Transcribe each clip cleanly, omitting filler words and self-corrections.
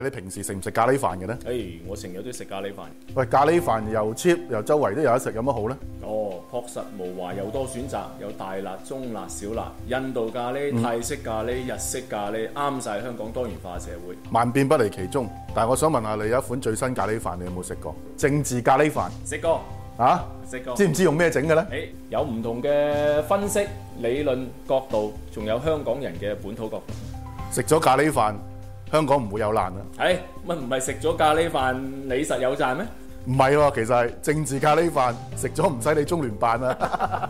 你平時食唔食咖喱飯嘅咧？ 我成日都食咖喱飯。 喂，咖喱飯又 cheap 又周圍都有得食，有乜好咧？ 確實無華又多選擇，有大辣、中辣、小辣、印度咖喱、泰式咖喱、日式咖喱，啱晒香港多元化社會。 萬變不離其宗。但係我想問下你，有一款最新咖喱飯，你有冇食過？政治咖喱飯食過啊？ 食過。 知唔知用咩整嘅咧？ 有唔同嘅分析、理論角度，仲有香港人嘅本土角度。 食咗咖喱飯，香港唔會有難啊！ 乜唔係食咗咖喱飯你實有賺咩？ 唔係喎，其實係政治咖喱飯食咗唔使理中聯辦啊！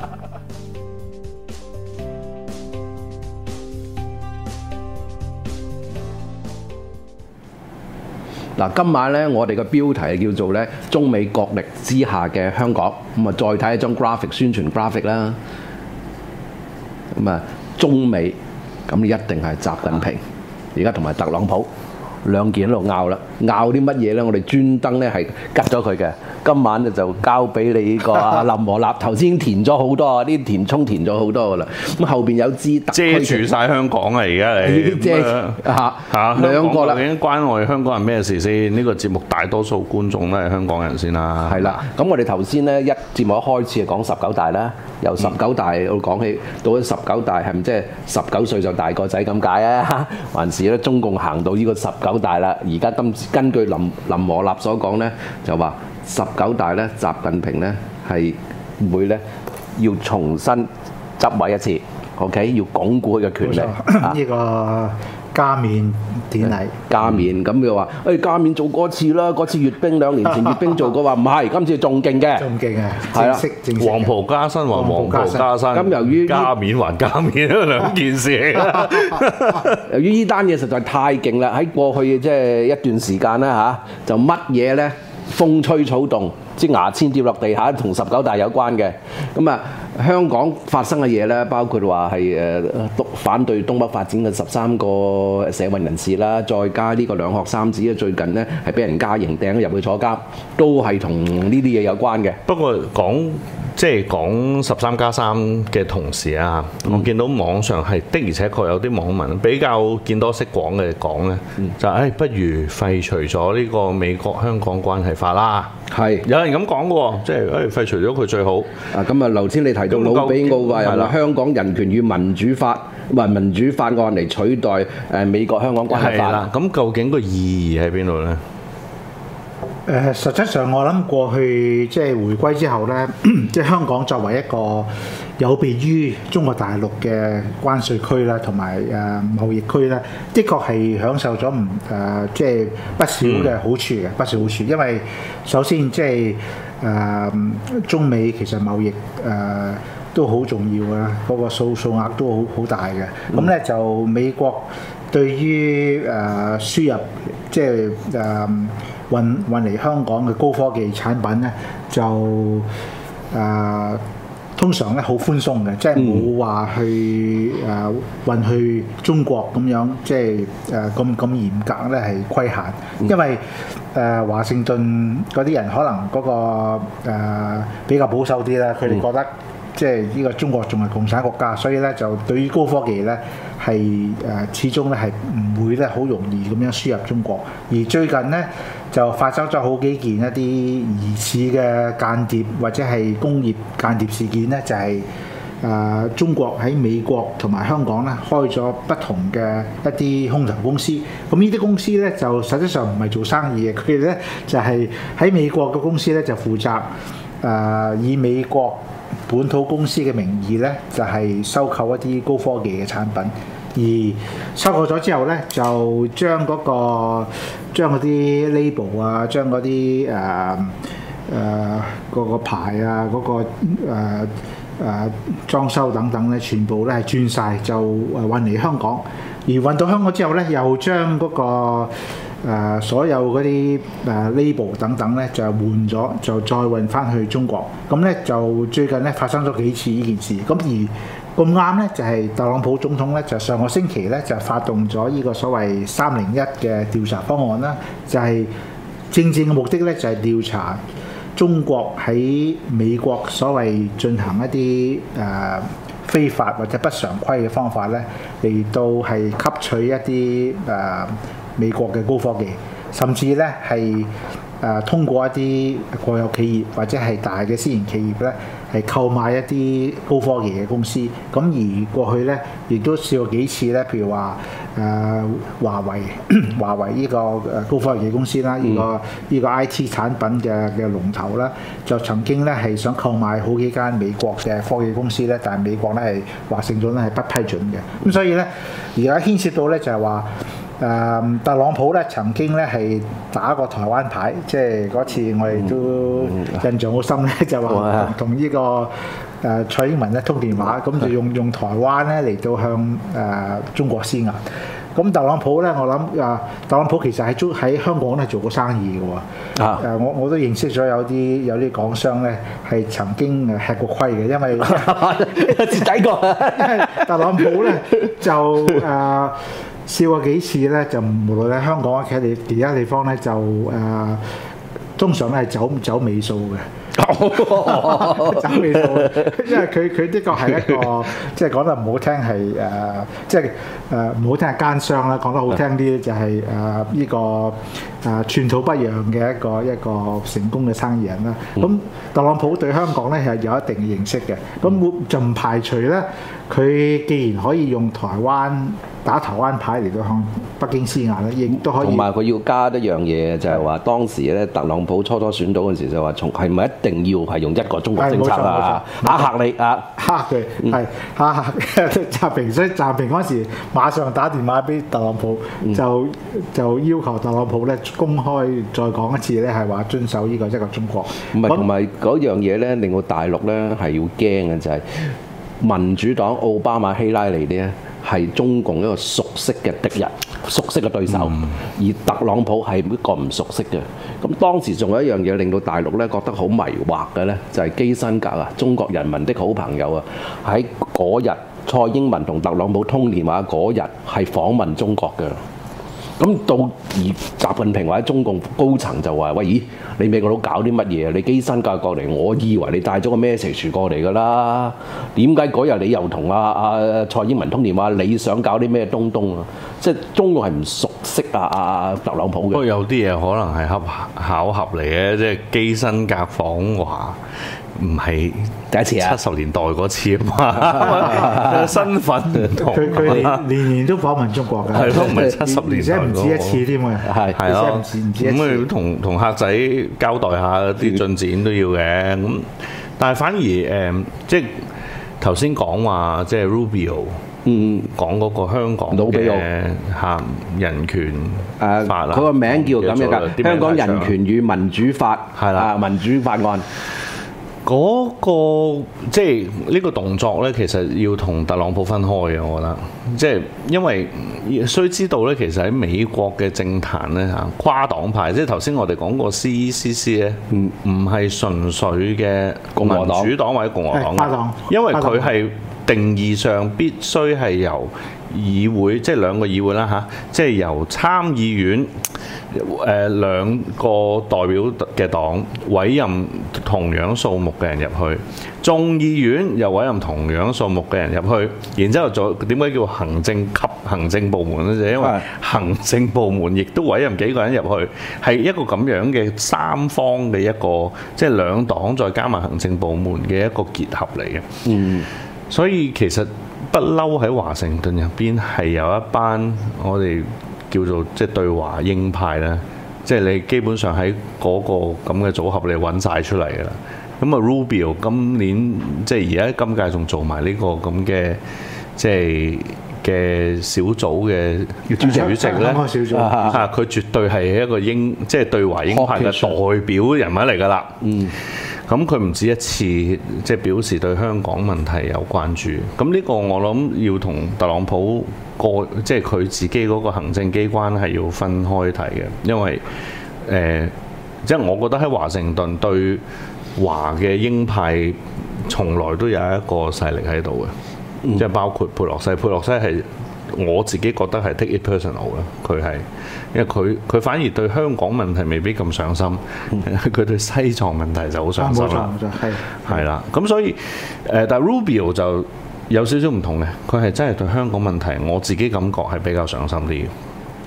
嗱，今晚咧我哋嘅標題係叫做咧中美角力之下嘅香港，咁啊再睇一張 graphic 宣傳 graphic 啦，咁啊中美咁一定係習近平，而家同埋特朗普兩件喺度拗啦，拗啲乜嘢咧？我哋專登咧係吉咗佢嘅。今晚咧就交俾你呢個林和立，頭先已經填咗好多，啲填充填咗好多噶啦。咁後邊有支遮住晒香港啊！而家你遮兩個啦， 究竟關我哋香港人咩事先？呢個節目大多數觀眾都係香港人先啦。 係啦，咁我哋頭先咧節目一開始係講19大啦，由19大講起，到咗19大係咪即係19歲就大個仔咁解啊？還是咧中共行到呢個19大啦？而家根據林和立所講咧，就話19大咧，習近平咧係會咧要重新執位一次 ，OK， 要鞏固佢嘅權力。 呢個加冕典禮， 加冕咁佢話：加冕做過一次啦，嗰次閱兵2年前閱兵做過，話唔係，今次仲勁嘅， 仲勁啊！ 係啦， 正式黃袍加身還黃袍加身， 咁由於加冕還加冕兩件事嚟㗎。 由於呢單嘢實在太勁啦，喺過去即係一段時間啦就乜嘢咧風吹草動，即係牙籤跌落地下，同19大有關嘅。咁啊，香港發生嘅嘢咧，包括話係反對東北發展嘅13個社運人士啦，再加呢個兩學三子最近咧係俾人加刑掟咗入去坐監，都係同呢啲嘢有關嘅。 不過講13+3嘅同時啊，我見到網上係的而且確有啲網民比較見多識廣嘅講咧，就不如廢除咗呢個美國香港關係法啦。係有人咁講嘅喎，即係廢除咗佢最好。咁啊，頭先你提到魯比奧話由香港人權與民主法案嚟取代美國香港關係法啦。 咁究竟個意義喺邊度咧？ 實質上我諗過去即係回歸之後呢，即係香港作為一個有別於中國大陸嘅關稅區啦，同埋貿易區呢，的確係享受咗即係不少嘅好處嘅，不少好處。因為首先即係中美其實貿易都好重要啊，嗰個數額都好大嘅。咁呢就美國對於輸入即係運嚟香港嘅高科技產品咧，就通常咧好寬鬆嘅，即係冇話去運去中國咁樣，即係咁嚴格咧係規限，因為華盛頓嗰啲人可能嗰個比較保守啲啦，佢哋覺得即係呢個中國仲係共產國家，所以咧就對於高科技咧係始終咧係唔會咧好容易咁樣輸入中國，而最近咧就發生咗好幾件一啲疑似嘅間諜或者係工業間諜事件咧，就係中國喺美國同埋香港咧開咗不同嘅一啲空投公司，咁呢啲公司咧就實際上唔係做生意嘅，佢哋咧就係喺美國嘅公司咧就負責以美國本土公司嘅名義咧，就係收購一啲高科技嘅產品，而收購咗之後咧，就將嗰啲 label 啊，將嗰啲嗰個牌啊，嗰個裝修等等咧，全部咧係轉晒，就運嚟香港，而運到香港之後咧，又將嗰個所有嗰啲label 等等咧就換咗，就再運翻去中國。咁咧就最近咧發生咗幾次呢件事。咁而咁啱咧就係特朗普總統咧就上個星期咧就發動咗呢個所謂301嘅調查方案啦，就係正嘅目的咧就係調查中國喺美國所謂進行一啲非法或者不常規嘅方法咧，嚟到係吸取一啲美國嘅高科技，甚至咧係通過一啲國有企業或者係大嘅私營企業咧，係購買一啲高科技嘅公司。咁而過去咧，亦都試過幾次咧，譬如話華為呢個高科技公司啦，呢個 IT 產品嘅龍頭啦，就曾經咧係想購買好幾間美國嘅科技公司咧，但係美國咧係華盛頓咧係不批准嘅。咁所以咧，而家牽涉到咧就係話。特朗普咧曾經咧係打過台灣牌，即係嗰次我哋都印象好深咧，就話同呢個蔡英文咧通電話，咁就用台灣咧嚟到向中國施壓。咁特朗普咧，我諗特朗普其實喺香港咧做過生意嘅喎。我都認識咗有啲港商咧係曾經吃過虧嘅，因為蝕底過。 因為特朗普咧就試過幾次咧，就無論喺香港喺其他地方咧，就通常咧係走尾數嘅。走尾數，因為佢的確係一個即係講得唔好聽係即係唔好聽係奸商啦，講得好聽啲就係呢個寸土不讓嘅一個成功嘅生意人啦。咁特朗普對香港咧係有一定嘅認識嘅，咁就唔排除咧，佢既然可以用打台灣牌嚟到向北京施壓咧，亦都可以。同埋佢要加一樣嘢，就係話當時咧，特朗普初選到嗰陣時就話，係咪一定要係用一個中國政策啊？嚇你啊！嚇佢係嚇習平，所以習平嗰陣時馬上打電話俾特朗普，就要求特朗普咧公開再講一次咧，係話遵守呢個一個中國。唔係，同埋嗰樣嘢咧，令到大陸咧係要驚嘅就係民主黨奧巴馬希拉里咧。係中共一個熟悉嘅敵人、熟悉嘅對手，而特朗普係一個唔熟悉嘅。咁當時仲有一樣嘢令到大陸咧覺得好迷惑嘅咧，就係基辛格啊，中國人民的好朋友啊，喺嗰日蔡英文同特朗普通電話嗰日係訪問中國嘅。咁到而習近平或者中共高層就話：喂，咦，你美國佬搞啲乜嘢？你基辛格過嚟，我以為你帶咗個 message 過嚟㗎啦。點解嗰日你又同蔡英文通電話？你想搞啲咩東東啊？即係中共係唔熟悉特朗普嘅。不過有啲嘢可能係巧合嚟嘅，即係基辛格訪華。唔係第一次啊！70年代嗰次啊嘛，身份唔同。佢年都訪問中國㗎，係咯，唔係70年代，而且唔止一次添嘅，係咯，唔止一次。咁同客仔交代下啲進展都要嘅。咁但係反而即係頭先講話，即係 Rubio 講嗰個香港嘅人權法啦，佢個名叫咁樣㗎，香港人權與民主法係啦，民主法案。嗰個即係呢個動作呢，其實要同特朗普分開嘅，我覺得，即係因為須知道呢，其實喺美國嘅政壇呢，跨黨派，即係頭先我哋講過 CECC 呢，唔係純粹嘅民主黨或者共和黨，因為佢係定義上必須係由議會，即係兩個議會啦嚇，即係由參議院兩個代表嘅黨委任同樣數目嘅人入去，眾議院又委任同樣數目嘅人入去，然之後再點解叫行政及行政部門呢？就因為行政部門亦都委任幾個人入去，係一個咁樣嘅三方嘅一個，即係兩黨再加埋行政部門嘅一個結合嚟嘅。所以其實不嬲喺華盛頓入邊係有一班我哋叫做即係對華鷹派啦，即係你基本上喺嗰個咁嘅組合你揾晒出嚟㗎啦。咁啊 Rubio 今年即係而家今屆仲做埋呢個咁嘅即係嘅小組嘅主席咧，佢絕對係一個即係對華鷹派嘅代表人物嚟㗎啦。咁佢唔止一次即係表示對香港問題有關注，咁呢個我諗要同特朗普即係佢自己嗰個行政機關係要分開睇嘅，因為即係我覺得喺華盛頓對華嘅鷹派從來都有一個勢力喺度嘅，即係包括佩洛西係我自己覺得係 take it personal 嘅，佢係因為佢反而對香港問題未必咁上心，佢對西藏問題就好上心啦。冇錯，係啦。咁所以但係 Rubio 就有少少唔同嘅，佢係真係對香港問題，我自己感覺係比較上心啲嘅。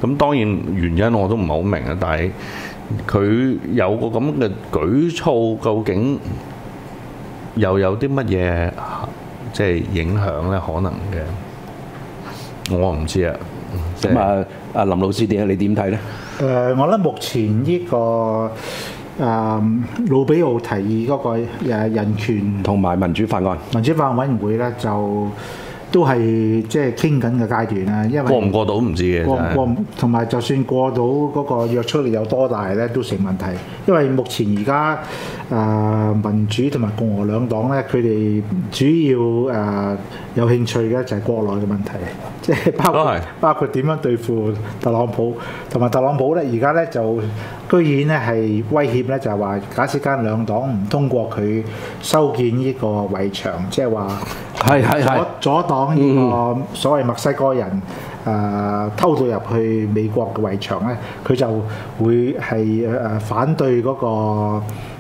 咁當然原因我都唔係好明啊，但係佢有個咁嘅舉措，究竟又有啲乜嘢即係影響咧？可能嘅，我唔知啊。 咁啊，阿林老師你點睇咧？ 我覺得目前呢個魯比奧提議嗰個人權同埋民主法案委員會咧，就都係即係傾緊嘅階段啦。因為過唔過到唔知嘅， 同埋就算過到嗰個約束力有多大咧，都成問題。因為目前而家民主同埋共和兩黨咧，佢哋主要有興趣嘅就係國內嘅問題，即係包括點樣對付特朗普，同埋特朗普咧而家咧就居然咧係威脅咧，就係話假設間兩黨唔通過佢修建呢個圍牆，即係話阻擋呢個所謂墨西哥人偷渡入去美國嘅圍牆咧，佢就會係反對嗰個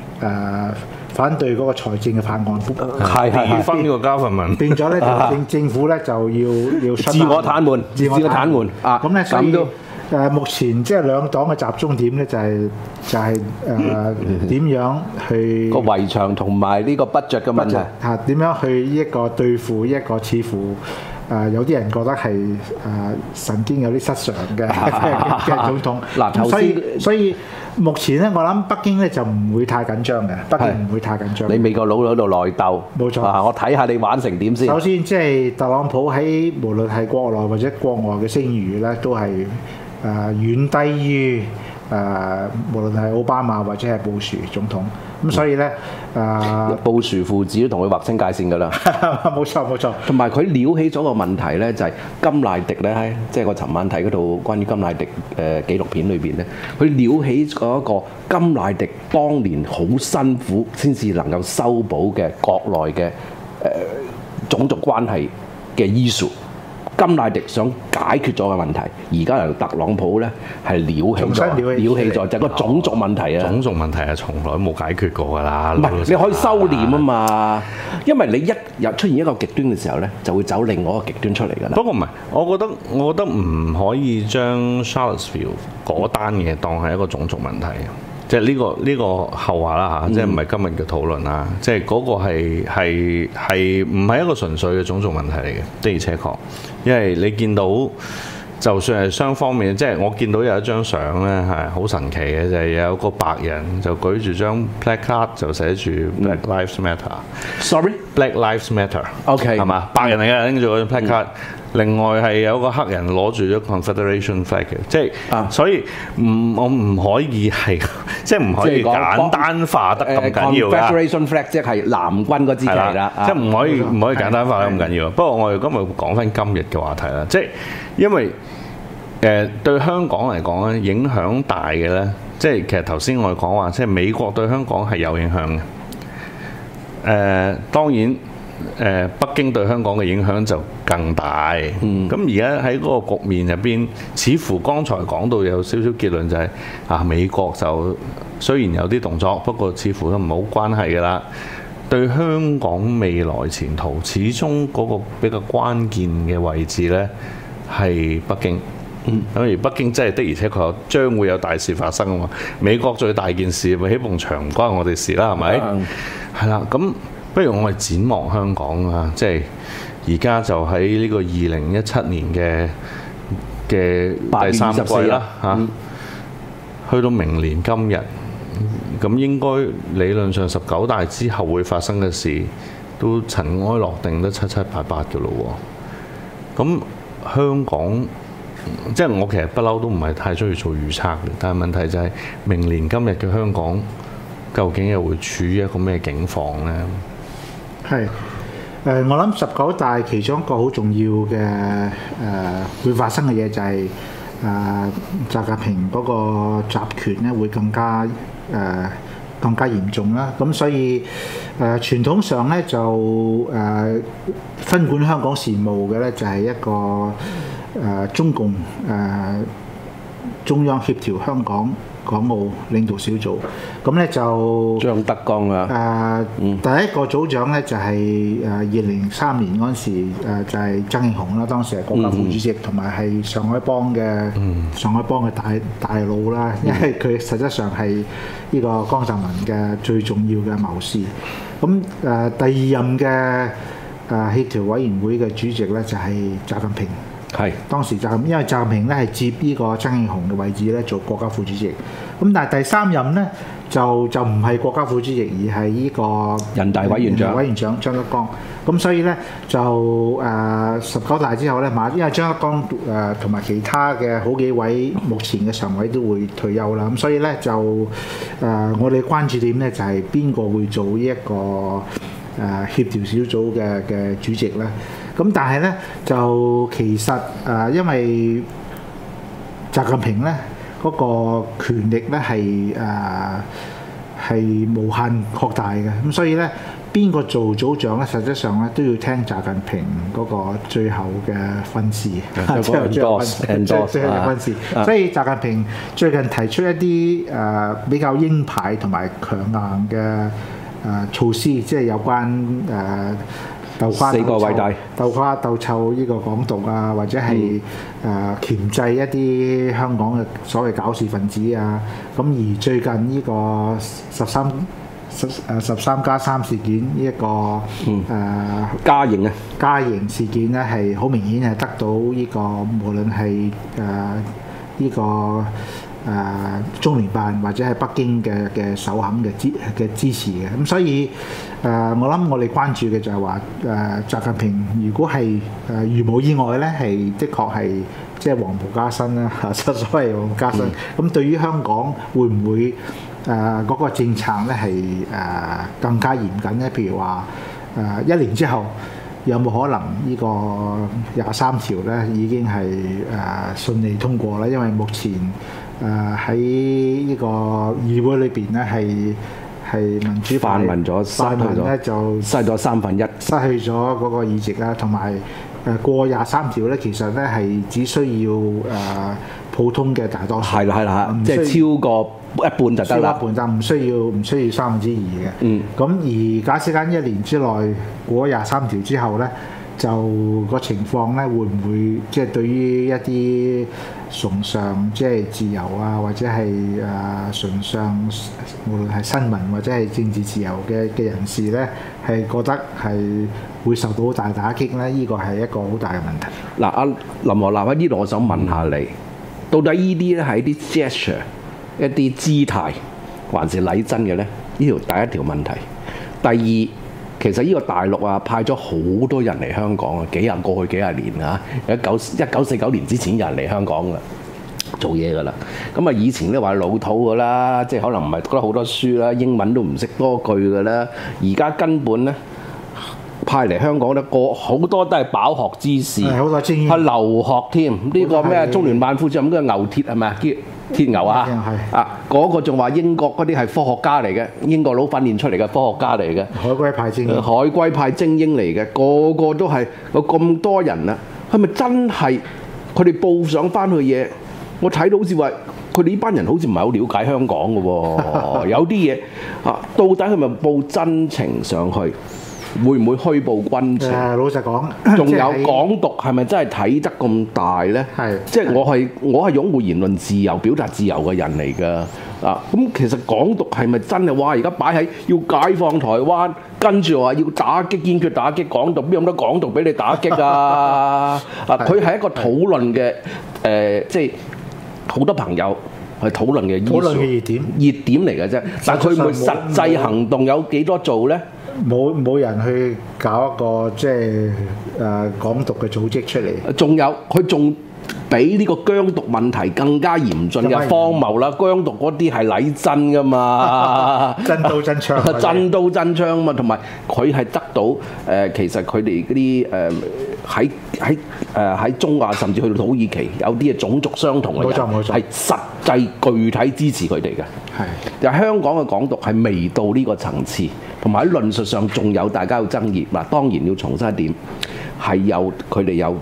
財政嘅法案， 係分呢個government， 變咗咧政府咧就要自我癱瘓啊！ 咁咧所以目前即係兩黨嘅集中點咧就係點樣去個圍牆同埋呢個budget嘅問題嚇，點樣去一個對付一個似乎有啲人覺得係神經有啲失常嘅總統。嗱，所以目前咧，我諗北京咧就唔會太緊張嘅，北京唔會太緊張。 你美國佬喺度內鬥， 冇錯。 我睇下你玩成點先。 首先，即係特朗普喺無論係國內或者國外嘅聲譽咧，都係遠低於無論係奧巴馬或者係布殊總統。咁所以咧， 布殊父子都同佢劃清界線㗎啦。 冇錯。 同埋佢撩起咗個問題咧，就係甘迺迪咧，即係我尋晚睇嗰套關於甘迺迪紀錄片裏邊咧，佢撩起咗一個甘迺迪當年好辛苦先至能夠修補嘅國內嘅種族關係嘅 issue。甘迺迪想解決咗嘅問題，而家由特朗普咧係撩起咗，就係個種族問題啊！ 種族問題係從來冇解決過㗎啦。 唔係你可以收斂啊嘛，因為你一日出現一個極端嘅時候咧，就會走另外一個極端出嚟㗎啦。 不過唔係，我覺得唔可以將 Charlottesville 嗰單嘢當係一個種族問題。即係呢個後話啦嚇，即係唔係今日嘅討論啦。即係嗰個係唔係一個純粹嘅種族問題嚟嘅，的而且確。因為你見到，就算係雙方面，即係我見到有一張相咧係好神奇嘅，就係有個白人就舉住張 placard 就寫住 Black Lives Matter。Sorry，Black Lives Matter。OK， 係嘛？白人嚟嘅拎住嗰張 placard。另外係有個黑人攞住咗 Confederation flag 嘅，即係所以我唔可以係即係唔可以簡單化得咁緊要㗎。 Confederation flag 即係藍軍嗰支旗啦， 即係唔可以簡單化得咁緊要。不過我哋今日講翻今日嘅話題啦，即係因為對香港嚟講咧影響大嘅咧，即係其實頭先我哋講話，即係美國對香港係有影響嘅。當然。北京對香港嘅影響就更大。咁而家喺嗰個局面入邊，似乎剛才講到有少少結論就係美國就雖然有啲動作，不過似乎都唔係好關係㗎啦。對香港未來前途，始終嗰個比較關鍵嘅位置呢係北京。咁而北京真係的而且確將會有大事發生啊嘛。美國最大件事咪起埲牆唔關我哋事啦，係咪？係啦，咁。不如我哋展望香港啊，即係而家就喺呢個2017年嘅第三季啦嚇，去到明年今日，咁應該理論上19大之後會發生嘅事都塵埃落定得七七八八嘅咯喎。咁香港即係我其實不嬲都唔係太中意做預測嘅，但係問題就係明年今日嘅香港究竟又會處於一個咩境況呢？ 係我諗19大其中一個好重要嘅會發生嘅嘢就係習近平嗰個集權咧會更加嚴重啦。咁所以傳統上咧就分管香港事務嘅咧就係一個中共中央協調香港港澳領導小組，咁咧就張德江啊， 第一個組長咧就係2003年嗰陣時就係曾慶紅啦，當時係國家副主席，同埋係上海幫嘅大佬啦，因為佢實質上係呢個江澤民嘅最重要嘅謀士。咁第二任嘅協調委員會嘅主席咧就係習近平。 係當時因為習近平咧係接呢個曾慶紅嘅位置咧做國家副主席，咁但係第三任咧就唔係國家副主席，而係呢個人大委員長張德江。咁所以咧就19大之後咧因為張德江同埋其他嘅好幾位目前嘅常委都會退休啦，咁所以咧就我哋關注點咧就係邊個會做呢一個協調小組嘅主席咧？咁但係咧就其實因為習近平咧嗰個權力咧係無限擴大嘅，咁所以咧邊個做組長咧，實質上咧都要聽習近平嗰個最後嘅訓示，最後嘅訓示。所以習近平最近提出一啲比較鷹派同埋強硬嘅措施，即係有關四個偉大鬥垮鬥臭呢個港獨啊，或者係鉗制一啲香港嘅所謂搞事分子啊。咁而最近呢個13+3事件呢一個加刑事件咧，係好明顯係得到呢個無論係呢個中聯辦或者係北京嘅首肯嘅支持嘅，咁所以我諗我哋關注嘅就係話習近平如果係如無意外咧，係的確係即係黃袍加身啦，所謂黃袍加身。咁對於香港會唔會嗰個政策咧係更加嚴謹咧？譬如話1年之後有冇可能呢個23條咧已經係順利通過咧？因為目前喺呢個議會裏邊咧係民主泛民咧就失咗1/3， 失去咗嗰個議席啦，同埋過23條咧，其實咧係只需要普通嘅大多數， 係啦，即係超過一半就得啦， 一半就唔需要2/3嘅。咁而假設間1年之內過23條之後咧，就個情況咧會唔會即係對於一啲崇尚即係自由啊，或者係崇尚無論係新聞或者係政治自由嘅人士咧，係覺得係會受到好大打擊咧？呢個係一個好大嘅問題。 嗱，阿林和立喺呢度，我想問下你，到底呢啲咧係啲 gesture、一啲姿態，還是禮真嘅咧？呢條第一條問題。第二，其實呢個大陸啊派咗好多人嚟香港啊，過去幾廿年啊，1949年之前有人嚟香港噶做嘢噶啦。咁啊以前咧話老土噶啦，即係可能唔係讀得好多書啦，英文都唔識多句噶啦。而家根本咧派嚟香港咧好多都係飽學之士， 好多精英係留學添。呢個咩中聯辦副主任嗰個牛鐵係咪啊？鐵牛啊！嗰個仲話英國嗰啲係科學家嚟嘅，英國佬訓練出嚟嘅科學家嚟嘅， 海歸派精英嚟嘅，個個都係有咁多人啊！係咪真係佢哋報上翻去嘢？我睇到好似話佢哋呢班人好似唔係好了解香港嘅喎，有啲嘢到底係咪報真情上去？會唔會虛報軍情？ 老實講， 仲有港獨係咪真係睇得咁大呢？即係我係擁護言論自由、表達自由嘅人嚟㗎。咁其實港獨係咪真係話而家擺喺要解放台灣，跟住話要堅決打擊港獨，邊有咁多港獨俾你打擊啊？佢係一個討論嘅即係好多朋友去討論嘅熱點嚟嘅啫。但係佢會實際行動有幾多做呢？ 冇人去搞一個即係港獨嘅組織出嚟。 仲有佢仲比呢個疆獨問題更加嚴峻嘅荒謬啦！疆獨嗰啲係禮真噶嘛， 真刀真槍， 真刀真槍嘛，同埋佢係得到其實佢哋嗰啲喺中亞甚至去到土耳其有啲嘅種族相同嘅人，係實際具體支持佢哋嘅。但係香港嘅港獨係未到呢個層次，同埋喺論述上仲有大家有爭議。嗱，當然要重申一點，係佢哋有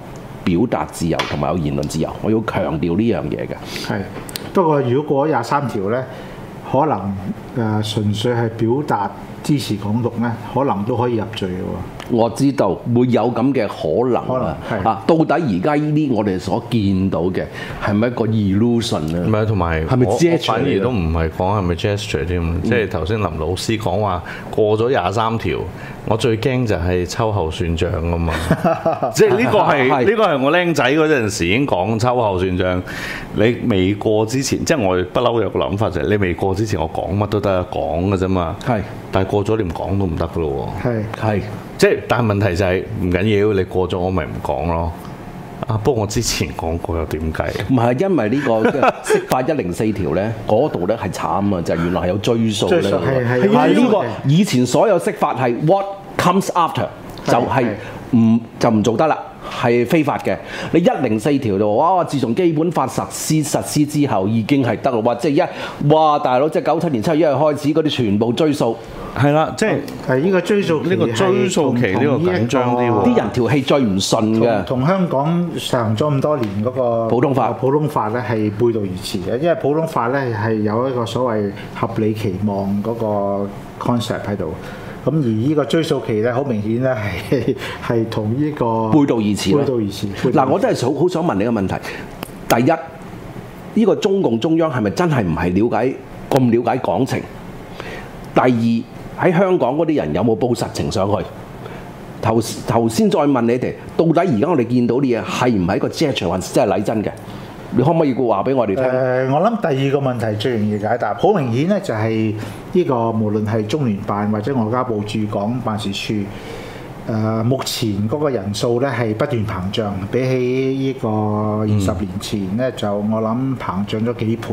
表達自由同埋有言論自由，我要強調呢樣嘢嘅。 係，不過如果過咗23條咧，可能純粹係表達支持港獨咧，可能都可以入罪嘅喎。 我知道會有咁嘅可能啊！到底而家呢啲我哋所見到嘅係咪一個 illusion 咧？ 唔係，同埋係咪 gesture 我反而都唔係講係咪 gesture 添，即係頭先林老師講話過咗23條，我最驚就係秋後算賬啊嘛！即係呢個係我僆仔嗰陣時已經講秋後算賬。你未過之前，即係我不嬲有個諗法就係你未過之前，我講乜都得講嘅啫嘛。係，但係過咗你唔講都唔得嘅咯喎。係。即係，但係問題就係唔緊要，你過咗我咪唔講咯。啊，不過我之前講過又點計？唔係因為呢個釋法104條咧，嗰度咧係慘啊，就係原來係有追溯咧。係呢個以前所有釋法係 what comes after 就係唔做得啦。係非法嘅，你104條就哇！自從基本法實施之後已經係得啦，哇！即係大佬，即係97年7月1日開始嗰啲全部追溯， 係啦，即係呢個追溯期呢個緊張啲喎， 啲人條氣最唔順嘅， 同香港實行咗咁多年嗰個普通法咧係背道而馳嘅，因為普通法咧係有一個所謂合理期望嗰個 concept 喺度。咁而呢個追溯期咧，好明顯咧係同呢個背道而馳。嗱，我真係好想問你個問題。第一，呢個中共中央係咪真係唔係咁了解港情？第二，喺香港嗰啲人有冇報實情上去？頭先再問你哋，到底而家我哋見到啲嘢係唔係一個 gesture，還是真係禮真嘅？你可唔可以話俾我哋聽？ 我諗第二個問題最容易解答，好明顯咧就係呢個無論係中聯辦或者外交部駐港辦事處，目前嗰個人數咧係不斷膨脹，比起呢個20年前咧就我諗膨脹咗幾倍。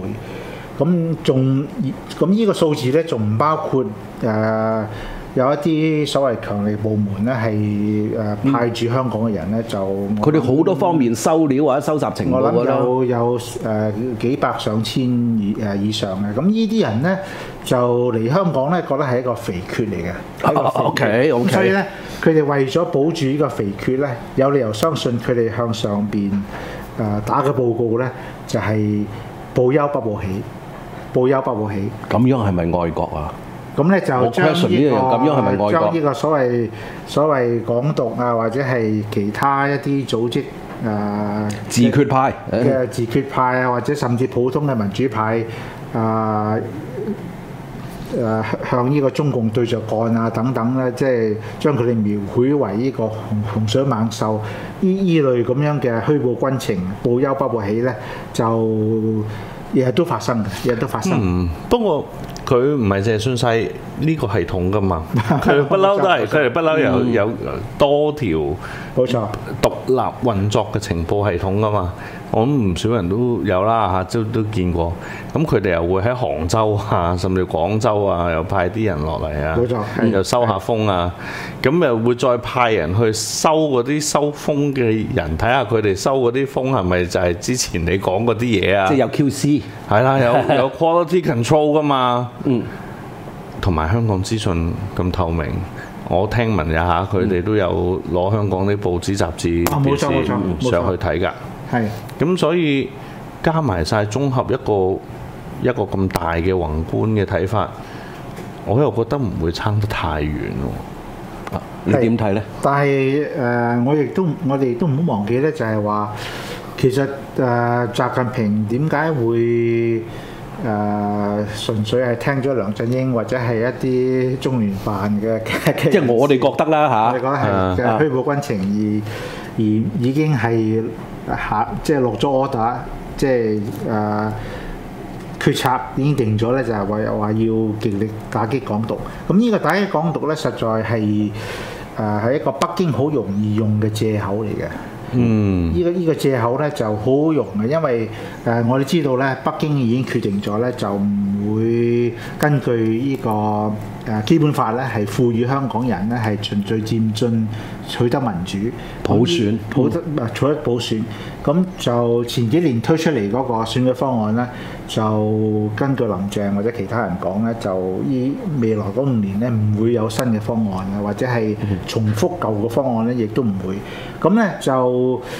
咁呢個數字咧仲唔包括有一啲所謂強力部門咧係派駐香港嘅人咧，就佢哋好多方面收料或者收集情報我諗有幾百上千以上嘅。咁呢啲人咧就嚟香港咧，覺得係一個肥缺嚟嘅。 OK。 所以咧，佢哋為咗保住呢個肥缺咧，有理由相信佢哋向上邊打嘅報告咧，就係報憂不報喜，報憂不報喜。 咁樣係咪愛國啊？ 咁咧就將呢個所謂港獨啊，或者係其他一啲組織自決派嘅自決派啊，或者甚至普通嘅民主派向呢個中共對着幹啊等等咧，即係將佢哋描繪為呢個洪水猛獸呢類咁樣嘅虛報軍情、報憂不報喜咧，就日日都發生嘅，日日都發生。 不過佢唔係淨係信晒呢個系統噶嘛，佢不嬲都係，佢哋不嬲有多條冇錯獨立運作嘅情報系統噶嘛。我諗唔少人都有啦嚇，都見過。咁佢哋又會喺杭州啊，甚至廣州啊，又派啲人落嚟啊， 冇錯， 又收下風啊。咁又會再派人去收嗰啲收風嘅人，睇下佢哋收嗰啲風係咪就係之前你講嗰啲嘢啊？ 即係有 QC， 係啦，有 quality control 噶嘛。同埋香港資訊咁透明，我聽聞一下佢哋都有攞香港啲報紙雜誌電視上去睇㗎。係，咁所以加埋晒綜合一個咁大嘅宏觀嘅睇法，我又覺得唔會差得太遠喎。 你點睇呢？ 但係我哋都唔好忘記呢，就係話其實習近平點解會純粹係聽咗梁振英或者係一啲中聯辦嘅， 即係我哋覺得啦嚇， 我哋覺得係虛報軍情而已經係即係落咗 order， 即係決策已經定咗咧，就係話要極力打擊港獨。咁呢個打擊港獨咧，實在係一個北京好容易用嘅藉口嚟嘅。呢個藉口咧就好好用嘅，因為我哋知道咧，北京已經決定咗咧，就唔會根據呢個基本法咧，係賦予香港人咧係循序漸進取得民主普選， 取得普選。咁就前幾年推出嚟嗰個選舉方案咧，就根據林鄭或者其他人講咧，就未來嗰5年咧唔會有新嘅方案嘅，或者係重複舊嘅方案咧，亦都唔會。咁咧就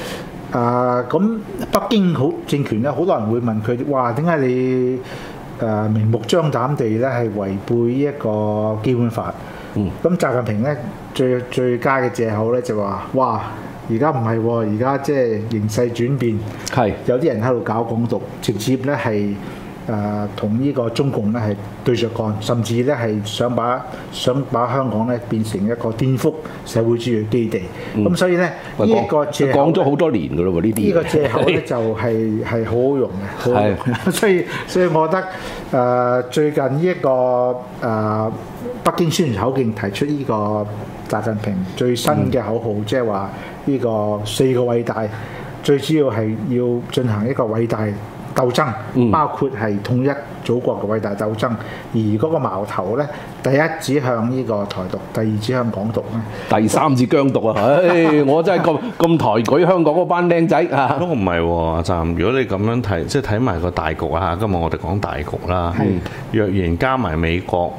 咁北京政權咧，好多人會問佢：哇，點解你明目張膽地咧係違背呢一個基本法？咁習近平咧最佳嘅藉口咧就話：哇！而家唔係喎，而家即係形勢轉變，有啲人喺度搞港獨，直接咧係同呢個中共咧係對着幹，甚至咧係想把香港咧變成一個顛覆社會主義嘅基地。咁所以咧呢一個藉口講咗好多年㗎咯喎，呢啲呢個藉口咧就係好好用嘅，好用。所以我覺得最近呢一個北京宣傳口徑提出呢個習近平最新嘅口號，即係話呢個4個偉大，最主要係要進行一個偉大鬥爭，包括係統一祖國嘅偉大鬥爭。而嗰個矛頭咧，第一指向呢個台獨，第二指向港獨咧， 第三指疆獨啊！我真係咁抬舉香港嗰班僆仔啊！ 不過唔係喎，阿湛，如果你咁樣睇，即係睇埋個大局啊！今日我哋講大局啦，若然加埋美國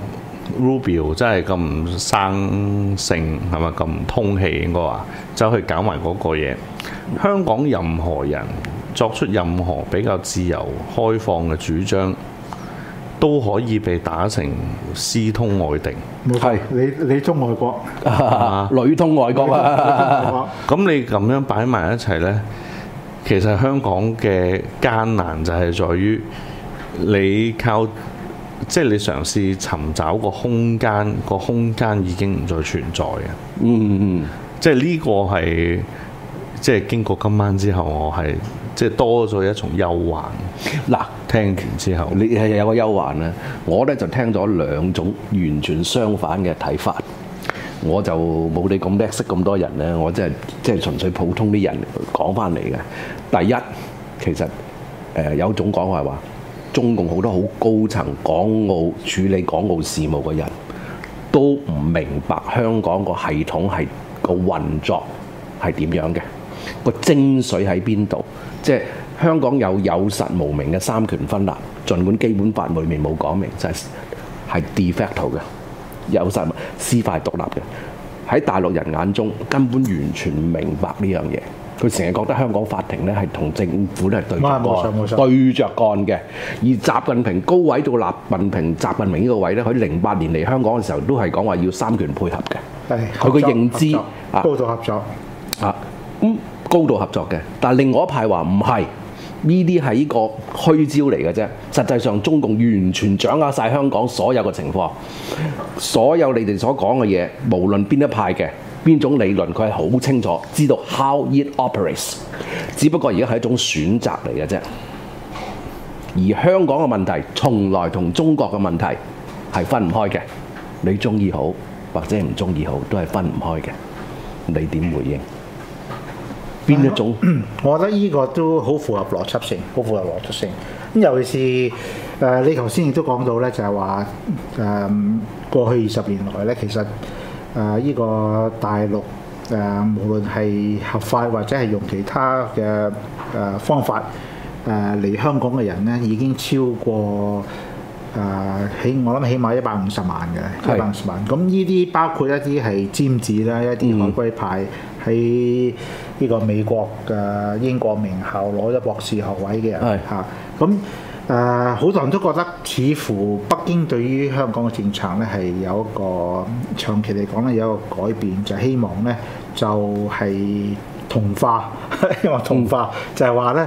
Rubio 真係咁唔生性係咪？咁唔通氣應該話，走去搞埋嗰個嘢。香港任何人作出任何比較自由開放嘅主張，都可以被打成私通外敵。 係你通外國， 女通外國啊！ 咁你咁樣擺埋一齊呢，其實香港嘅艱難就係在於你靠。即係你嘗試尋找個空間，個空間已經唔再存在嘅。即係呢個係即係經過今晚之後，我係即係多咗一重憂患。 嗱， 聽完之後， 你係有個憂患啊！我咧就聽咗兩種完全相反嘅睇法。我就冇你咁叻識咁多人咧，我即係純粹普通啲人講翻嚟嘅。第一，其實有種講法話。中共好多好高層港澳處理港澳事務嘅人都唔明白香港個系統係個運作係點樣嘅，個精髓喺邊度？即係香港有實無名嘅三權分立，儘管基本法裏面冇講明，就係 de facto 嘅，有實司法獨立嘅。喺大陸人眼中根本完全唔明白呢樣嘢。佢成日覺得香港法庭咧係同政府咧對着幹嘅，而習近平高位到習近平呢個位咧，佢08年嚟香港嘅時候都係講話要三權配合嘅，佢個認知高度合作高度合作嘅。但係另外一派話唔係，呢啲係呢個虛招嚟嘅啫。實際上中共完全掌握晒香港所有嘅情況，所有你哋所講嘅嘢，無論邊一派嘅。邊種理論佢係好清楚，知道 how it operates， 只不過而家係一種選擇嚟嘅啫。而香港嘅問題，從來同中國嘅問題係分唔開嘅。你中意好或者唔中意好，都係分唔開嘅。你點回應？邊一種？ 我覺得呢個都好符合邏輯性，好符合邏輯性。咁尤其是你頭先亦都講到咧，就係話過去20年來咧，其實呢個大陸無論係合法或者係用其他嘅方法嚟香港嘅人咧，已經超過我諗起碼150萬嘅150萬。咁呢啲包括一啲係尖子啦，一啲海歸派喺呢個美國嘅英國名校攞咗博士學位嘅人嚇。咁好多人都覺得似乎北京對於香港嘅政策咧係有一個長期嚟講咧有一個改變，就希望咧就係同化，希望同化就係話咧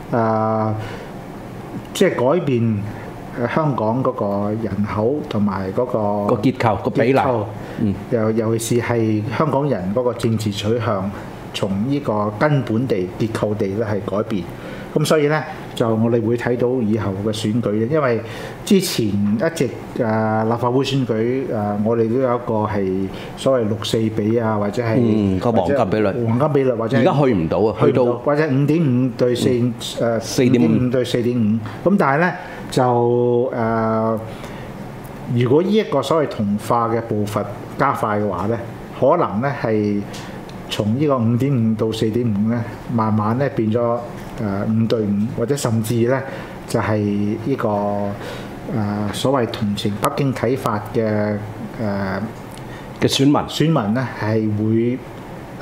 即係改變香港嗰個人口同埋嗰個結構個比例， 尤其是係香港人嗰個政治取向，從呢個根本地結構地咧係改變。咁所以咧就我哋會睇到以後嘅選舉咧，因為之前一直立法會選舉我哋都有一個係所謂6:4比啊，或者係個黃金比率，或者而家去唔到啊，去到或者5.5對4.5對4.5。咁但係咧就如果呢一個所謂同化嘅步伐加快嘅話咧，可能咧係從呢個5.5到4.5咧，慢慢咧變咗5:5，或者甚至咧就係呢個所謂同情北京睇法嘅選民咧係會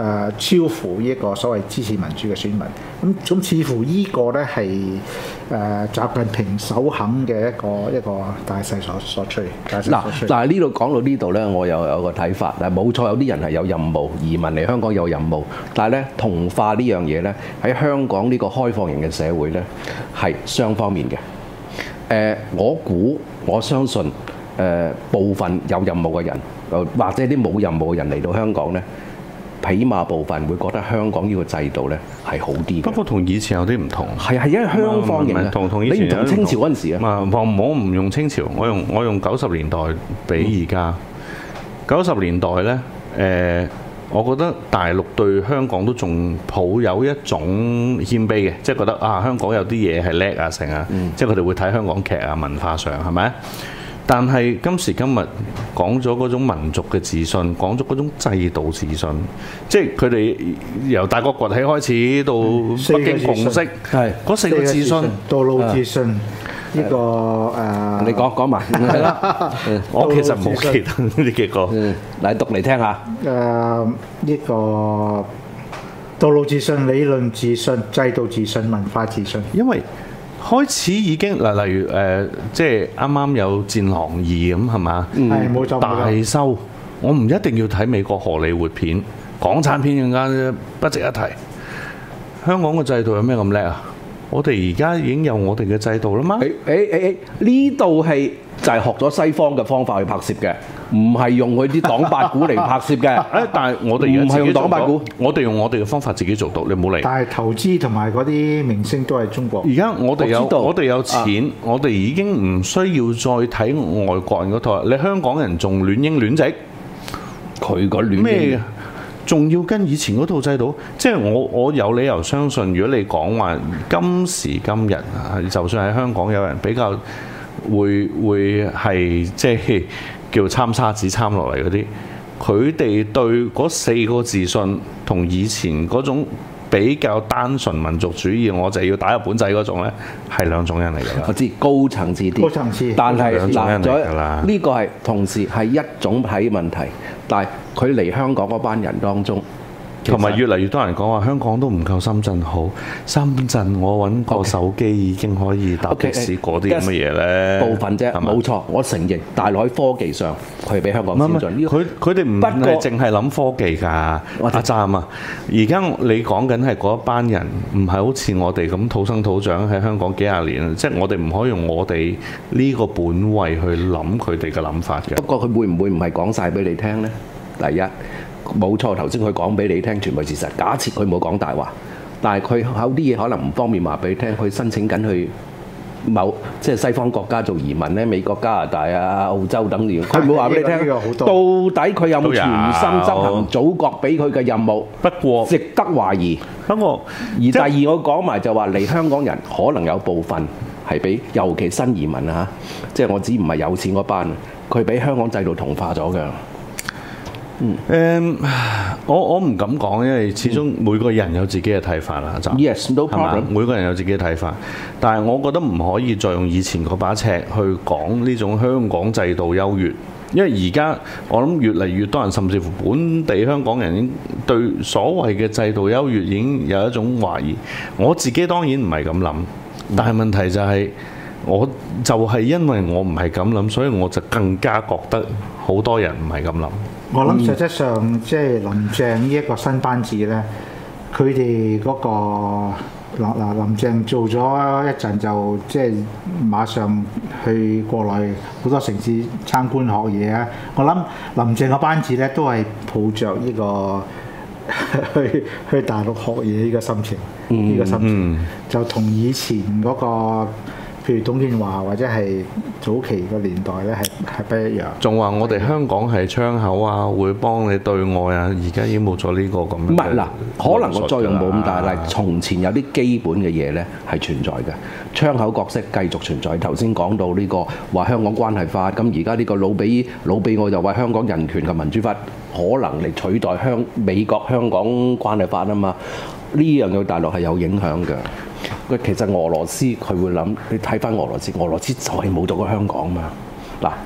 超乎呢一個所謂支持民主嘅選民。咁似乎呢個咧係習近平首肯嘅一個大勢所趨。 嗱，但係呢度講到呢度咧，我又有個睇法。嗱，冇錯，有啲人係有任務移民嚟香港有任務，但係咧同化呢樣嘢咧喺香港呢個開放型嘅社會咧係雙方面嘅。我相信部分有任務嘅人，或者啲冇任務嘅人嚟到香港咧，起碼部分會覺得香港呢個制度咧係好啲嘅。 不過同以前有啲唔同。係因為香港型同以前你唔同清朝嗰陣時啊。 我唔用清朝，我用90年代比而家。90年代咧，我覺得大陸對香港都仲抱有一種謙卑嘅，即係覺得香港有啲嘢係叻啊成啊，即係佢哋會睇香港劇啊，文化上係咪？但係今時今日講咗嗰種民族嘅自信，講咗嗰種制度自信，即係佢哋由大國崛起開始到北京共識，係嗰4個自信， 道路自信呢個你講埋係啦。 我其實冇記得呢幾個， 嚟讀嚟聽下。 呢個道路自信、理論自信、制度自信、文化自信， 因為開始已經嗱，例如即係啱啱有《戰狼2》咁係嘛？ 係冇錯。 大修，我唔一定要睇美國荷里活片，港產片更加不值一提。香港嘅制度有咩咁叻啊？我哋而家已經有我哋嘅制度啦嘛。 呢套戲就係學咗西方嘅方法去拍攝嘅，唔係用佢啲黨八股嚟拍攝嘅。 但係我哋而家唔係用黨八股， 我哋用我哋嘅方法自己做到，你唔好嚟。 但係投資同埋嗰啲明星都係中國。 而家我哋有錢，我哋已經唔需要再睇外國人嗰套。你香港人仲亂英亂殖， 佢個亂咩？仲要跟以前嗰套制度，即係我有理由相信，如果你講話今時今日啊，就算喺香港有人比較會係即係叫參沙子參落嚟嗰啲，佢哋對嗰4個自信同以前嗰種比較單純民族主義，我就要打日本仔嗰種咧，係兩種人嚟㗎啦。 我知高層次啲，但係嗱，呢個係同時係一種睇問題，但係佢嚟香港嗰班人當中， 同埋越嚟越多人講話香港都唔夠深圳好。深圳我揾個手機已經可以搭的士嗰啲咁嘅嘢咧， 部分啫，冇錯，我承認大陸喺科技上佢係比香港先進。 佢哋唔係淨係諗科技㗎，阿站啊！而家你講緊係嗰一班人，唔係好似我哋咁土生土長喺香港幾廿年，即係我哋唔可以用我哋呢個本位去諗佢哋嘅諗法嘅。 不過佢會唔會唔係講晒俾你聽呢？第一。冇錯，頭先佢講俾你聽，全部事實。假設佢冇講大話，但係佢有啲嘢可能唔方便話俾你聽。佢申請緊去即係西方國家做移民咧，美國、加拿大啊、澳洲等等，佢唔會話俾你聽。到底佢有冇全心執行祖國俾佢嘅任務？ 不過值得懷疑。不過而第二我講埋就話嚟香港人可能有部分係俾，尤其新移民啊，即係我指唔係有錢嗰班，佢俾香港制度同化咗㗎。 我唔敢講，因為始終每個人有自己嘅睇法啦。 Yes, no problem。 每個人有自己嘅睇法，但係我覺得唔可以再用以前嗰把尺去講呢種香港制度優越，因為而家我諗越嚟越多人，甚至乎本地香港人已經對所謂嘅制度優越已經有一種懷疑。我自己當然唔係咁諗，但係問題就係我就係因為我唔係咁諗，所以我就更加覺得好多人唔係咁諗。 我諗實質上即係林鄭呢一個新班子咧，佢哋嗰個林鄭做咗一陣就即係馬上去國內好多城市參觀學嘢啊！我諗林鄭個班子咧都係抱着呢個去大陸學嘢呢個心情，呢個心情就同以前嗰個。譬如董建華或者係早期個年代咧，係不一樣。仲話我哋香港係窗口啊，會幫你對外啊，而家已經冇咗呢個咁樣。 唔係嗱，可能個作用冇咁大，但係從前有啲基本嘅嘢咧係存在嘅，窗口角色繼續存在。頭先講到呢個話香港關係法，咁而家呢個老比我就話香港人權及民主法可能嚟取代美國香港關係法啊嘛，呢樣對大陸係有影響嘅。其實俄羅斯佢會諗，你睇翻俄羅斯就係冇咗個香港嘛。嗱，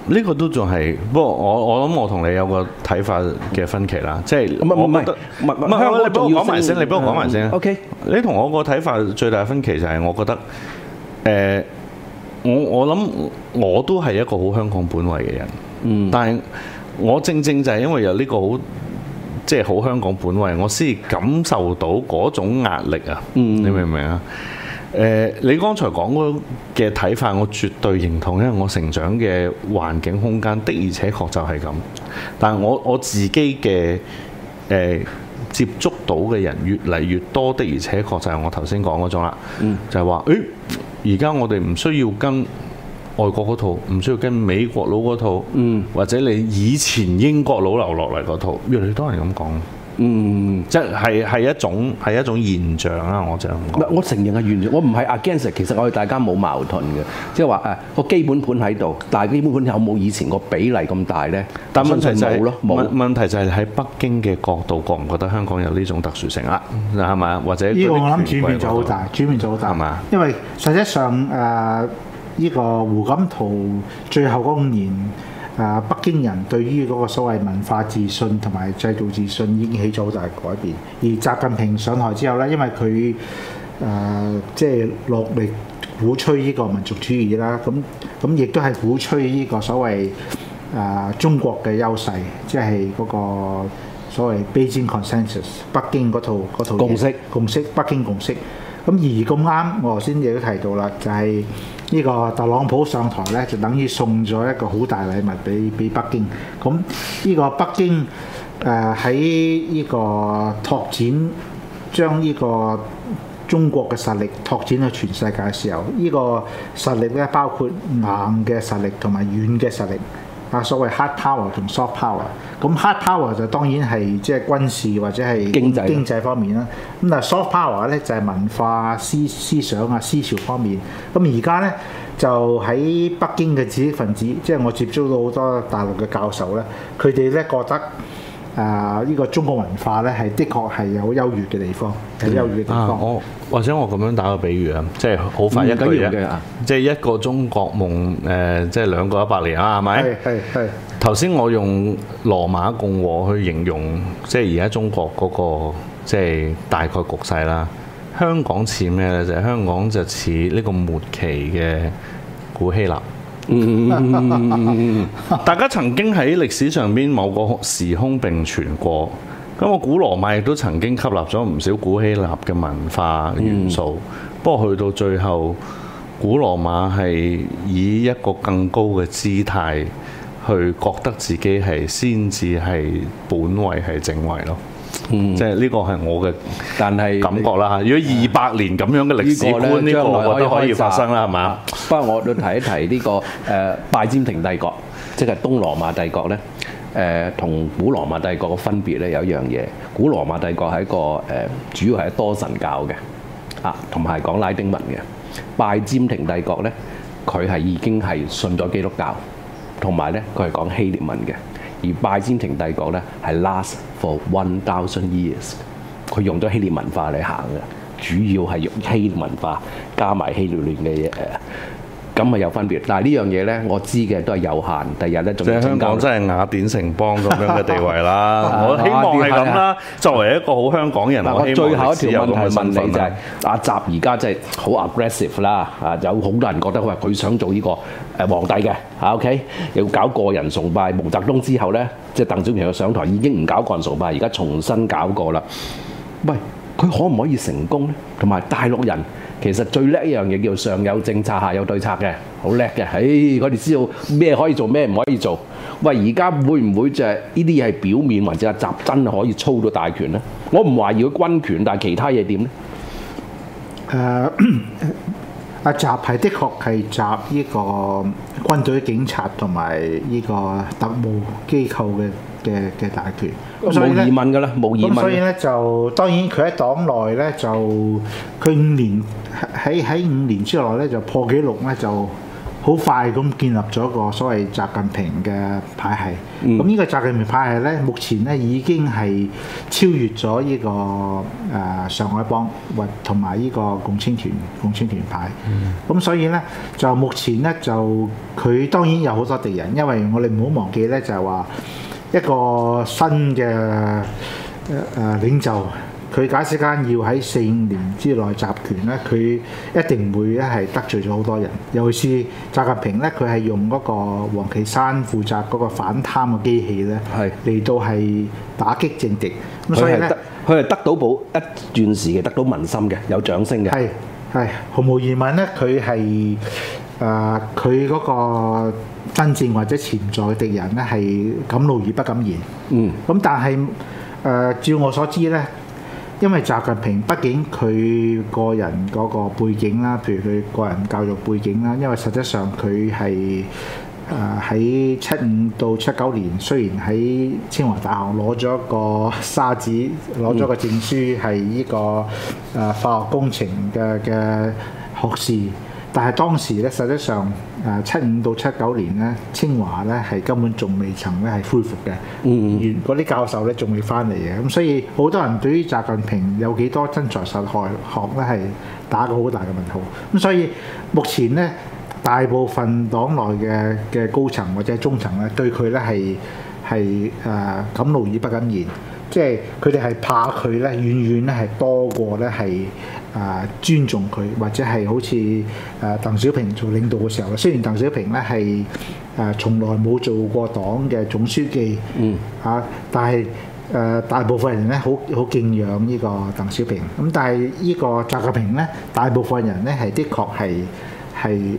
呢個都仲係，不過我諗我同你有個睇法嘅分歧啦，即係我覺得唔係香港，你俾我講埋先，你俾我講埋先。OK， 你同我個睇法最大嘅分歧就係我覺得我諗我都係一個好香港本位嘅人，但係我正就係因為有呢個好即係好香港本位，我先感受到嗰種壓力啊！你明唔明啊？你剛才講嘅睇法，我絕對認同，因為我成長嘅環境空間的而且確就係咁。但係我自己嘅接觸到嘅人越嚟越多，的而且確就係我頭先講嗰種啦，就係話而家我哋唔需要跟外國嗰套，唔需要跟美國佬嗰套，或者你以前英國佬留落嚟嗰套，越嚟越多人咁講。即係一種現象啊！我就咁講。 我承認係完全，我唔係 against， 其實我哋大家冇矛盾嘅，即係話個基本盤喺度，但係基本盤有冇以前個比例咁大咧？ 但問題就係問題就係喺北京嘅角度，覺唔覺得香港有呢種特殊性啊？係咪？或者呢個我諗轉變咗好大，係嘛？因為實際上呢個胡錦濤最後嗰5年。北京人對於嗰個所謂文化自信同埋制度自信已經起咗好大改變，而習近平上台之後呢，因為佢即係落力鼓吹呢個民族主義啦，咁亦都係鼓吹呢個所謂中國嘅優勢，即係嗰個所謂 Beijing Consensus 北京嗰套共識北京共識。咁而咁啱，我頭先亦都提到啦，就係呢個特朗普上台咧，就等於送咗一個好大禮物俾北京。咁呢個北京喺呢個拓展將呢個中國嘅實力拓展去全世界嘅時候，呢個實力咧包括硬嘅實力同埋軟嘅實力。所謂 hard power 同 soft power， 咁 hard power 就當然係即係軍事或者係經濟方面啦。咁但係 soft power 咧就係文化思想啊思潮方面。咁而家咧就喺北京嘅知識分子，即係我接觸到好多大陸嘅教授咧，佢哋咧覺得呢個中國文化咧係的確係有優越嘅地方， 或者我咁樣打個比喻啊，即係好快一句啫，即係一個中國夢，即係兩個100年啊，係咪？係。頭先我用羅馬共和去形容，即係而家中國嗰個即係大概局勢啦。香港似咩咧？就係香港就似呢個末期嘅古希臘。大家曾經喺歷史上邊某個時空並存過，咁個古羅馬亦都曾經吸納咗唔少古希臘嘅文化元素，不過去到最後，古羅馬係以一個更高嘅姿態去覺得自己係先至係本位係正位咯。即係呢個係我嘅感覺啦。如果200年咁樣嘅歷史觀，呢個我覺得可以發生啦，係嘛？ 不過我都提一提呢個拜占庭帝國，即係東羅馬帝國咧。同古羅馬帝國嘅分別咧有一樣嘢，古羅馬帝國係一個主要係多神教嘅，同埋講拉丁文嘅。拜占庭帝國咧，佢係已經係信咗基督教，同埋咧佢係講希臘文嘅。而拜占庭帝國咧係 last for 1000 years， 佢用咗希臘文化嚟行嘅，主要係用希臘文化加埋希臘亂嘅嘢，咁啊有分別。但係呢樣嘢咧，我知嘅都係有限。第日咧仲即係香港真係雅典城邦咁樣嘅地位啦。我希望係咁啦。作為一個好香港人，我最後一條問題問你就係阿習而家真係好 aggressive 啦，有好多人覺得佢想做呢個皇帝嘅，OK， 要搞個人崇拜。毛澤東之後咧，即係鄧小平嘅上台已經唔搞個人崇拜，而家重新搞過啦。喂，佢可唔可以成功咧？同埋大陸人其實最叻一樣嘢叫上有政策下有對策嘅，好叻嘅。佢哋知道咩可以做咩唔可以做。喂，而家會唔會就係呢啲嘢係表面，或者阿習真係可以操到大權咧？我唔懷疑佢軍權，但係其他嘢點咧？ 阿習係的確係集呢個軍隊、警察同埋呢個特務機構嘅大權， 冇疑問㗎啦，冇疑問。 咁所以咧就當然佢喺黨內咧就佢5年喺5年之內咧就破紀錄咧就好快咁建立咗個所謂習近平嘅派系。咁呢個習近平派系咧，目前咧已經係超越咗呢個上海幫或同埋呢個共青團派。咁所以咧就目前咧就佢當然有好多敵人，因為我哋唔好忘記咧就係話一個新嘅領袖。佢假使間要喺4-5年之內集權咧，佢一定會咧係得罪咗好多人。尤其是習近平咧，佢係用嗰個王岐山負責嗰個反貪嘅機器咧，嚟到係打擊政敵。咁所以咧， 佢係得到一段時期得到民心嘅，有掌聲嘅。 係毫無疑問咧，佢係佢嗰個真正或者潛在嘅敵人咧係敢怒而不敢言。咁但係照我所知咧。因為習近平畢竟佢個人嗰個背景啦，譬如佢個人教育背景啦，因為實質上佢係喺75到79年，雖然喺清華大學攞咗個沙紙，攞咗個證書係呢個化學工程嘅學士，但係當時咧實質上75到79年咧，清華咧係根本仲未曾咧係恢復嘅，嗰啲教授咧仲未翻嚟嘅，咁所以好多人對於習近平有幾多真才實學咧係打個好大嘅問號。咁所以目前咧大部分黨內嘅高層或者中層咧對佢咧係敢怒而不敢言，即係佢哋係怕佢咧遠遠咧係多過咧係尊重佢，或者係好似鄧小平做領導嘅時候，雖然鄧小平咧係從來冇做過黨嘅總書記，但係大部分人咧好敬仰呢個鄧小平。咁但係呢個習近平咧，大部分人咧係的確係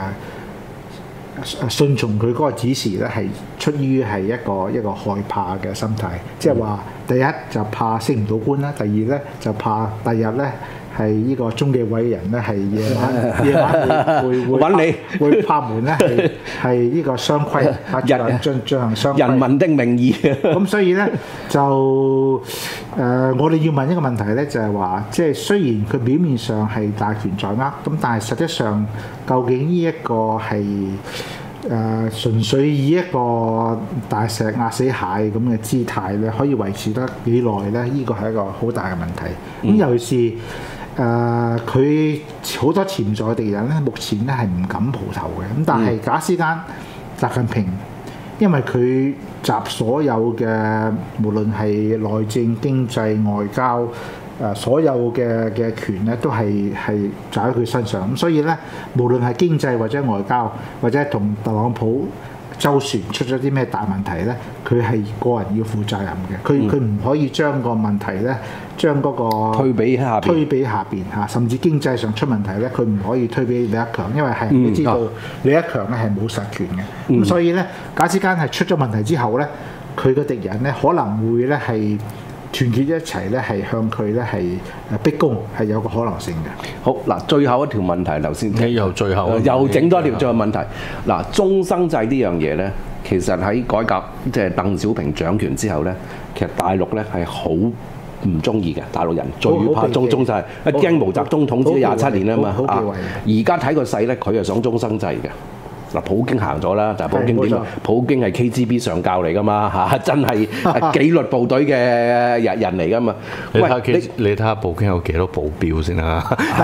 順從佢嗰個指示咧，係出於係一個害怕嘅心態，即係話第一就怕升唔到官啦，第二咧就怕第日咧係呢個中紀委人咧係夜晚會揾你，會拍門咧係呢個雙規進行雙規。 人民的名義。 咁所以咧就我哋要問一個問題咧，就係話即係雖然佢表面上係大權在握，咁但係實質上究竟呢一個係純粹以一個大石壓死蟹咁嘅姿態咧，可以維持得幾耐咧？呢個係一個好大嘅問題。咁尤其是佢好多潛在敵人咧，目前咧係唔敢蒲頭嘅。咁但係假使間習近平，因為佢集所有嘅無論係內政、經濟、外交，所有嘅權咧都係集喺佢身上。咁所以咧，無論係經濟或者外交，或者同特朗普周旋出咗啲咩大問題咧，佢係個人要負責任嘅。佢唔可以將個問題咧，將嗰個推俾下邊嚇，甚至經濟上出問題咧，佢唔可以推俾李克強，因為係你知道李克強咧係冇實權嘅。咁所以咧，假使間係出咗問題之後咧，佢嘅敵人咧可能會咧係團結一齊咧，係向佢咧係逼宮，係有個可能性嘅。 好嗱，最後一條問題頭先， 你又最後又整多條最後問題。嗱，終生制呢樣嘢咧，其實喺改革即係鄧小平掌權之後咧，其實大陸咧係好唔中意嘅，大陸人最怕終生制，驚毛澤東統治27年啊嘛。而家睇個勢咧，佢係想終生制嘅。嗱，普京行咗啦，但係普京點？普京係 KGB 上校嚟噶嘛嚇，真係紀律部隊嘅人嚟噶嘛。 你睇下普京有幾多保鏢先啦？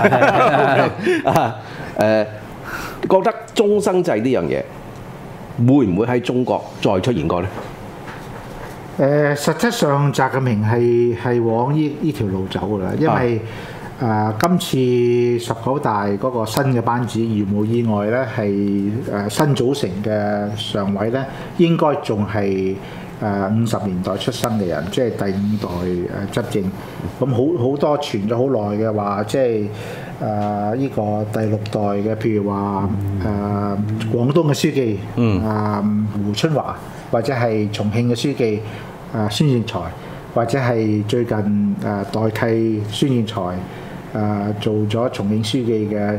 覺得終生制呢樣嘢會唔會喺中國再出現過呢？ 實質上習近平係往呢條路走㗎啦，因為今次19大嗰個新嘅班子，如無意外咧，係新組成嘅常委咧，應該仲係50年代出生嘅人，即係第5代執政。咁好多傳咗好耐嘅話，即係呢個第6代嘅，譬如話廣東嘅書記胡春華，或者係重慶嘅書記孫政才，或者係最近代替孫政才做咗重慶書記嘅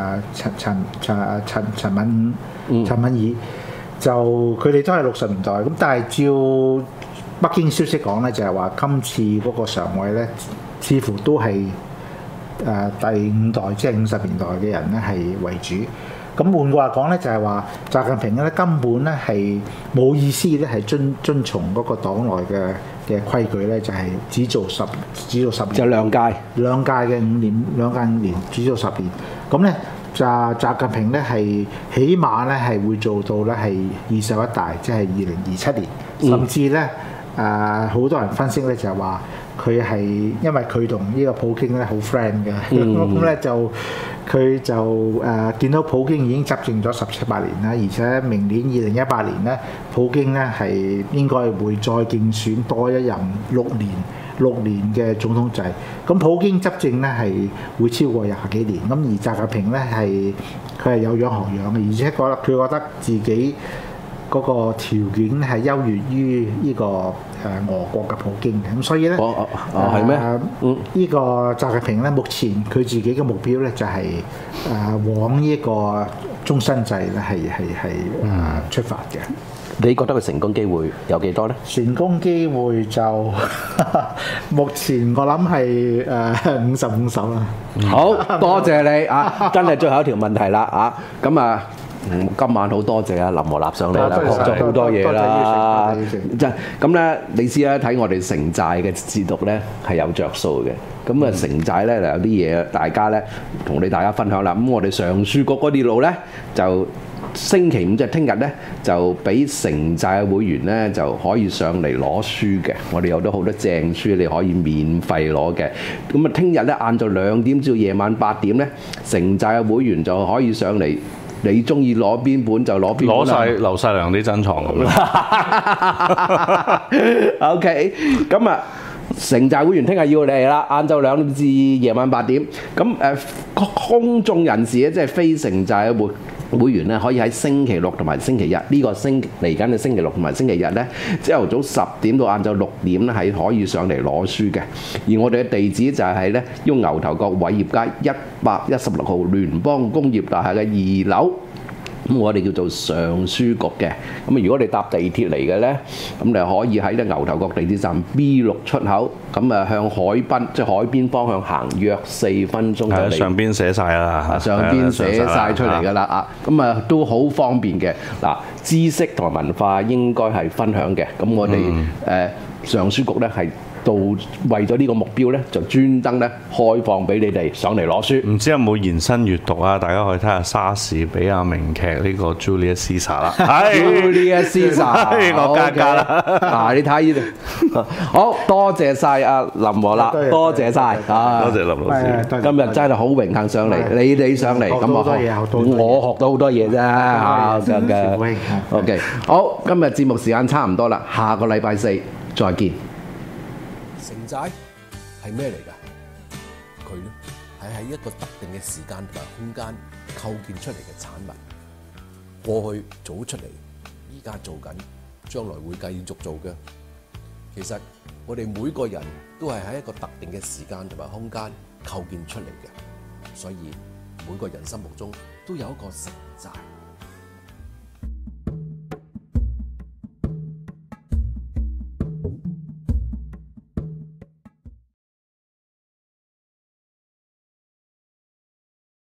陳敏爾，就佢哋都係60年代。咁但係照北京消息講咧，就係話今次嗰個常委咧，似乎都係第5代，即係50年代嘅人咧係為主。 咁換句話講咧，就係話習近平咧根本咧係冇意思咧係遵從嗰個黨內嘅規矩咧，就係只做10年， 就兩屆嘅5年，兩屆5年，只做10年。咁咧習近平咧係起碼咧係會做到咧係21大，即係2027年，甚至咧好多人分析咧就係話佢係因為佢同呢個普京咧好 friend 嘅，咁咧佢就見到普京已經執政咗17、18年啦，而且明年2018年咧，普京咧係應該會再競選多一任6年嘅總統制。咁普京執政咧係會超過20幾年，咁而習近平咧佢係有樣學樣嘅，而且佢覺得自己嗰個條件係優越於呢個俄國嘅普京嘅，咁所以咧係咩？ 呢個習近平咧，目前佢自己嘅目標咧就係往呢個終身制咧係出發嘅。 你覺得佢成功機會有幾多咧？ 成功機會就目前我諗係50-50啦。 好多謝你啊！真係最後一條問題啦啊！咁啊〜今晚好多謝啊林和立上嚟啦，學咗好多嘢啦。咁咧，你知啦，睇我哋城寨嘅節目咧係有着數嘅。咁啊，城寨咧有啲嘢，大家咧同大家分享啦。咁我哋常書局嗰啲路咧就星期5即係聽日咧就俾城寨會員咧就可以上嚟攞書嘅。我哋有好多正書你可以免費攞嘅。咁啊，聽日咧晏晝2點至到夜晚8點咧，城寨會員就可以上嚟。你中意攞邊本就攞邊本啦， 留晒良啲珍藏咁樣。 OK， 咁啊，城寨會員聽日要嚟啦，晏晝2點至夜晚8點。咁公眾人士咧，即係非城寨會員咧，可以喺星期6同埋星期日嚟緊嘅星期6同埋星期日咧，朝頭早10點到晏晝6點咧，係可以上嚟攞書嘅。而我哋嘅地址就係咧，用牛頭角偉業街116號聯邦工業大廈嘅2樓。咁我哋叫做上書局嘅。咁如果你搭地鐵嚟嘅咧，咁你可以喺牛頭角地鐵站 B6 出口，咁啊向海濱即係海邊方向行約4分鐘就嚟。 上邊寫晒啦， 上邊寫晒出嚟㗎啦啊！咁啊都好方便嘅。嗱，知識同埋文化應該係分享嘅。咁我哋上書局咧係。為咗呢個目標咧，就專登咧開放俾你哋上嚟攞書。 唔知有冇延伸閱讀啊？大家可以睇下莎士比亞名劇呢個 Julius Caesar 啦。 Julius Caesar， 我加啦。 嗱，你睇呢度。好多謝晒阿林和立，多謝晒啊！ 多謝林老師。 今日真係好榮幸上嚟，你哋上嚟咁我學到好多嘢啫嚇咁嘅。OK， 好，今日節目時間差唔多啦，下個禮拜4再見。 城寨係咩嚟㗎？佢咧係喺一個特定嘅時間同埋空間構建出嚟嘅產物。過去做出嚟，而家做緊，將來會繼續做嘅。其實我哋每個人都係喺一個特定嘅時間同埋空間構建出嚟嘅，所以每個人心目中都有一個城寨。